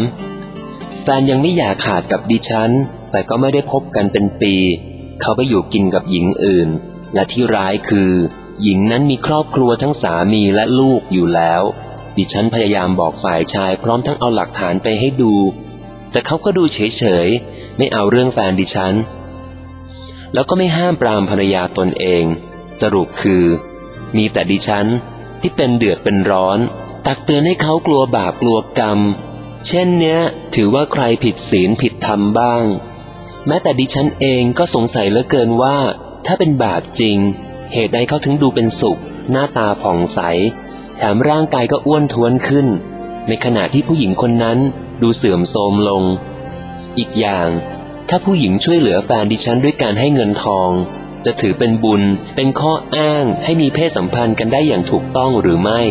แฟนยังไม่อยากขาดกับดิฉันแต่ก็ไม่ได้พบกันเป็นปีเขาไปอยู่กินกับหญิงอื่นและที่ร้ายคือหญิงนั้นมีครอบครัวทั้งสามีและลูกอยู่แล้วดิฉันพยายามบอกฝ่ายชายพร้อมทั้งเอาหลักฐานไปให้ดูแต่เขาก็ดูเฉยๆไม่เอาเรื่องแฟนดิฉันแล้วก็ไม่ห้ามปรามภรรยาตนเองสรุปคือมีแต่ดิฉันที่เป็นเดือดเป็นร้อนตักเตือนให้เขากลัวบาปกลัวกรรมเช่นเนี้ยถือว่าใครผิดศีลผิดธรรมบ้างแม้แต่ดิฉันเองก็สงสัยเหลือเกินว่าถ้าเป็นบาปจริงเหตุใดเขาถึงดูเป็นสุขหน้าตาผ่องใสแถมร่างกายก็อ้วนท้วนขึ้นในขณะที่ผู้หญิงคนนั้นดูเสื่อมโทรมลงอีกอย่างถ้าผู้หญิงช่วยเหลือแฟนดิฉันด้วยการให้เงินทองจะถือเป็นบุญเป็นข้ออ้างให้มีเพศสัมพันธ์กันได้อย่างถูกต้องหรือไม่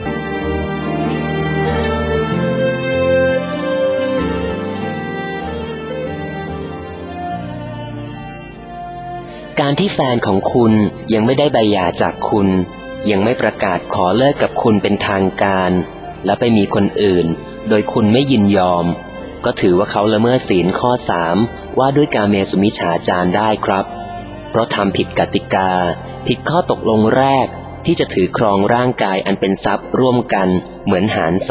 การที่แฟนของคุณยังไม่ได้ใบหย่าจากคุณยังไม่ประกาศขอเลิกกับคุณเป็นทางการและไปมีคนอื่นโดยคุณไม่ยินยอมก็ถือว่าเขาละเมิดศีลข้อ3ว่าด้วยกาเมสุมิจฉาจารได้ครับเพราะทำผิดกติกาผิดข้อตกลงแรกที่จะถือครองร่างกายอันเป็นทรัพย์ร่วมกันเหมือนหาร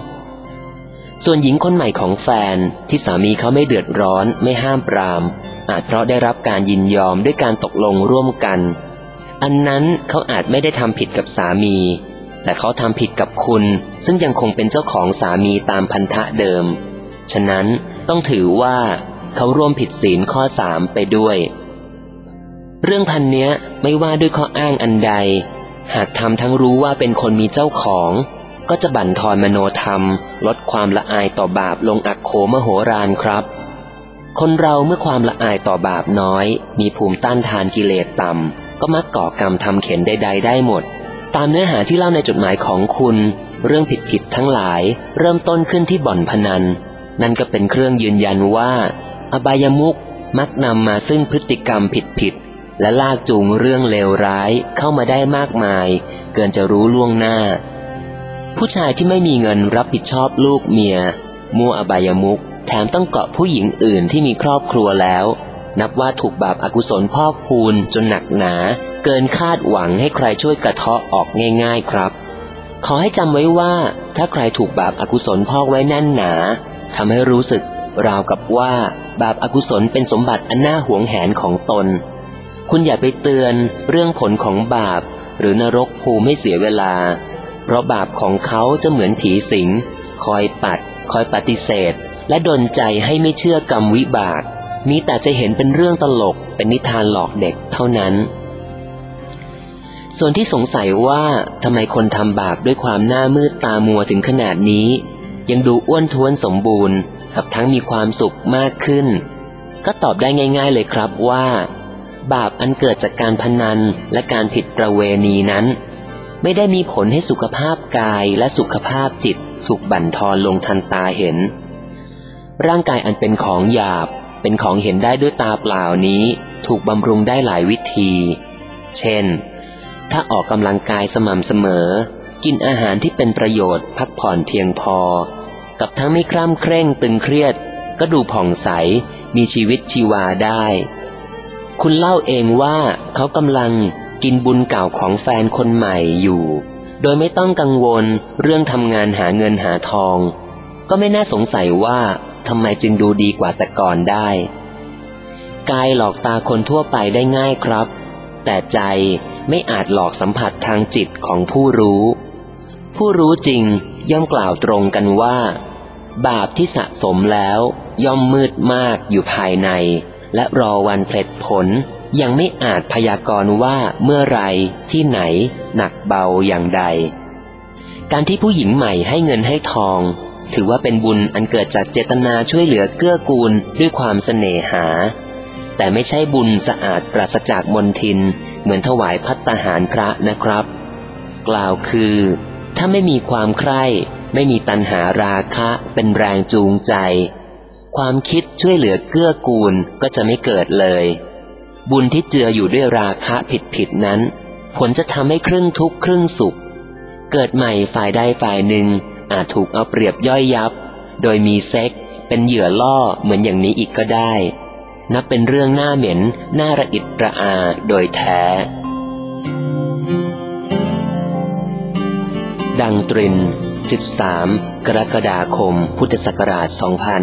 2ส่วนหญิงคนใหม่ของแฟนที่สามีเขาไม่เดือดร้อนไม่ห้ามปรามอาจเพราะได้รับการยินยอมด้วยการตกลงร่วมกันอันนั้นเขาอาจไม่ได้ทำผิดกับสามีแต่เขาทำผิดกับคุณซึ่งยังคงเป็นเจ้าของสามีตามพันธะเดิมฉะนั้นต้องถือว่าเขาร่วมผิดศีลข้อ3ไปด้วยเรื่องพันเนี้ยไม่ว่าด้วยข้ออ้างอันใดหากทำทั้งรู้ว่าเป็นคนมีเจ้าของก็จะบั่นทอนมโนธรรมลดความละอายต่อบาปลงอักโขมโหฬารครับคนเราเมื่อความละอายต่อบาปน้อยมีภูมิต้านทานกิเลสต่ำก็มักก่อกรรมทำเข็ญใดๆได้หมดตามเนื้อหาที่เล่าในจดหมายของคุณเรื่องผิดๆทั้งหลายเริ่มต้นขึ้นที่บ่อนพนันนั่นก็เป็นเครื่องยืนยันว่าอบายมุขมักนำมาซึ่งพฤติกรรมผิดๆและลากจูงเรื่องเลวร้ายเข้ามาได้มากมายเกินจะรู้ล่วงหน้าผู้ชายที่ไม่มีเงินรับผิดชอบลูกเมียมั่วอบายมุขแถมต้องเกาะผู้หญิงอื่นที่มีครอบครัวแล้วนับว่าถูกบาปอกุศลพอกพูนจนหนักหนาเกินคาดหวังให้ใครช่วยกระเทาะออกง่ายๆครับขอให้จำไว้ว่าถ้าใครถูกบาปอกุศลพอกไว้แน่นหนาทำให้รู้สึกราวกับว่าบาปอกุศลเป็นสมบัติอันน่าหวงแหนของตนคุณอย่าไปเตือนเรื่องผลของบาปหรือนรกภูมิให้เสียเวลาเพราะบาปของเขาจะเหมือนผีสิงคอยปัดคอยปฏิเสธและดลใจให้ไม่เชื่อกรรมวิบากมีแต่จะเห็นเป็นเรื่องตลกเป็นนิทานหลอกเด็กเท่านั้นส่วนที่สงสัยว่าทำไมคนทำบาปด้วยความหน้ามืดตามัวถึงขนาดนี้ยังดูอ้วนท้วนสมบูรณ์กับทั้งมีความสุขมากขึ้นก็ตอบได้ง่ายๆเลยครับว่าบาปอันเกิดจากการพนันและการผิดประเวณีนั้นไม่ได้มีผลให้สุขภาพกายและสุขภาพจิตถูกบั่นทอนลงทันตาเห็นร่างกายอันเป็นของหยาบเป็นของเห็นได้ด้วยตาเปล่านี้ถูกบำรุงได้หลายวิธีเช่นถ้าออกกำลังกายสม่ำเสมอกินอาหารที่เป็นประโยชน์พักผ่อนเพียงพอกับทั้งไม่คร่ำเคร่งตึงเครียดก็ดูผ่องใสมีชีวิตชีวาได้คุณเล่าเองว่าเขากำลังกินบุญเก่าของแฟนคนใหม่อยู่โดยไม่ต้องกังวลเรื่องทำงานหาเงินหาทองก็ไม่น่าสงสัยว่าทำไมจึงดูดีกว่าแต่ก่อนได้กายหลอกตาคนทั่วไปได้ง่ายครับแต่ใจไม่อาจหลอกสัมผัสทางจิตของผู้รู้ผู้รู้จริงย่อมกล่าวตรงกันว่าบาปที่สะสมแล้วย่อมมืดมากอยู่ภายในและรอวันเพลิดผลยังไม่อาจพยากรณ์ว่าเมื่อไรที่ไหนหนักเบาอย่างใดการที่ผู้หญิงใหม่ให้เงินให้ทองถือว่าเป็นบุญอันเกิดจากเจตนาช่วยเหลือเกื้อกูลด้วยความเสน่หาแต่ไม่ใช่บุญสะอาดปราศจากมลทินเหมือนถวายภัตตาหารพระนะครับกล่าวคือถ้าไม่มีความใคร่ไม่มีตัณหาราคะเป็นแรงจูงใจความคิดช่วยเหลือเกื้อกูลก็จะไม่เกิดเลยบุญที่เจืออยู่ด้วยราคะผิดนั้นผลจะทำให้ครึ่งทุกข์ครึ่งสุขเกิดใหม่ฝ่ายใดฝ่ายหนึ่งอาจถูกเอาเปรียบย่อยยับโดยมีเซ็กเป็นเหยื่อล่อเหมือนอย่างนี้อีกก็ได้นับเป็นเรื่องน่าเหม็นน่าระอิดระอาโดยแท้ดังตริน13 กรกฎาคม พุทธศักราช 2550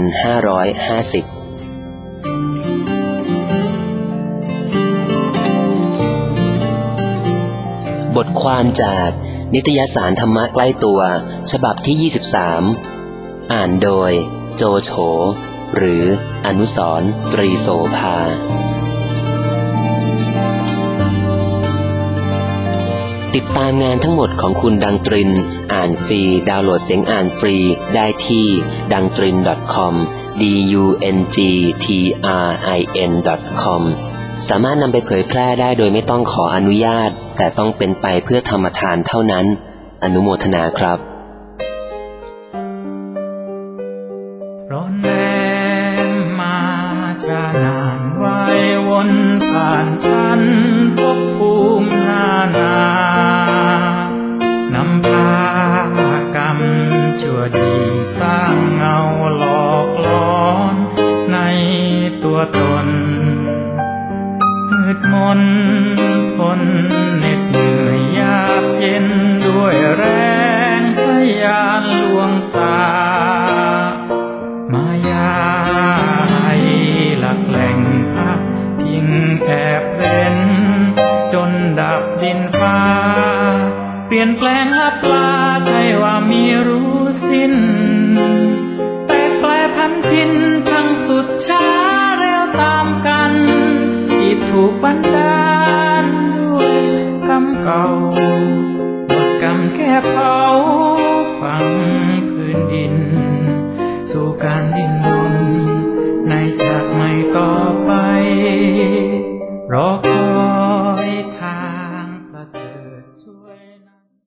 บทความจากนิตยสารธรรมะใกล้ตัวฉบับที่ 23 อ่านโดยโจโฉหรืออนุสรณ์ ตรีโสภาติดตามงานทั้งหมดของคุณดังตรินอ่านฟรีดาวน์โหลดเสียงอ่านฟรีได้ที่ dangtrin.com dungtrin.com สามารถนำไปเผยแพร่ได้โดยไม่ต้องขออนุญาตแต่ต้องเป็นไปเพื่อธรรมทานเท่านั้นอนุโมทนาครับร้อนแรงมาจะนานไว้วนผ่านฉันภพภูมินานานำพากรรมชั่วดีสร้างเงาหลอกล้อนในตัวตนมืดมนทนเหน็ดเหนื่อยยากเย็นด้วยแรงพยานลวงตามายาให้หลักแหล่งพักพิงแอบเร้นจนดับดินฟ้าเปลี่ยนแปลงลับลาใจว่ามีรู้สิ้นแต่แปลพันพินทั้งสุดช้าเร็วตามกันที่ถูกบันดาลด้วยกรรมเก่าหมดกรรมแค่เผาฝังพื้นดินสู่การดิ้นรนในชาติใหม่ต่อไปรอคอย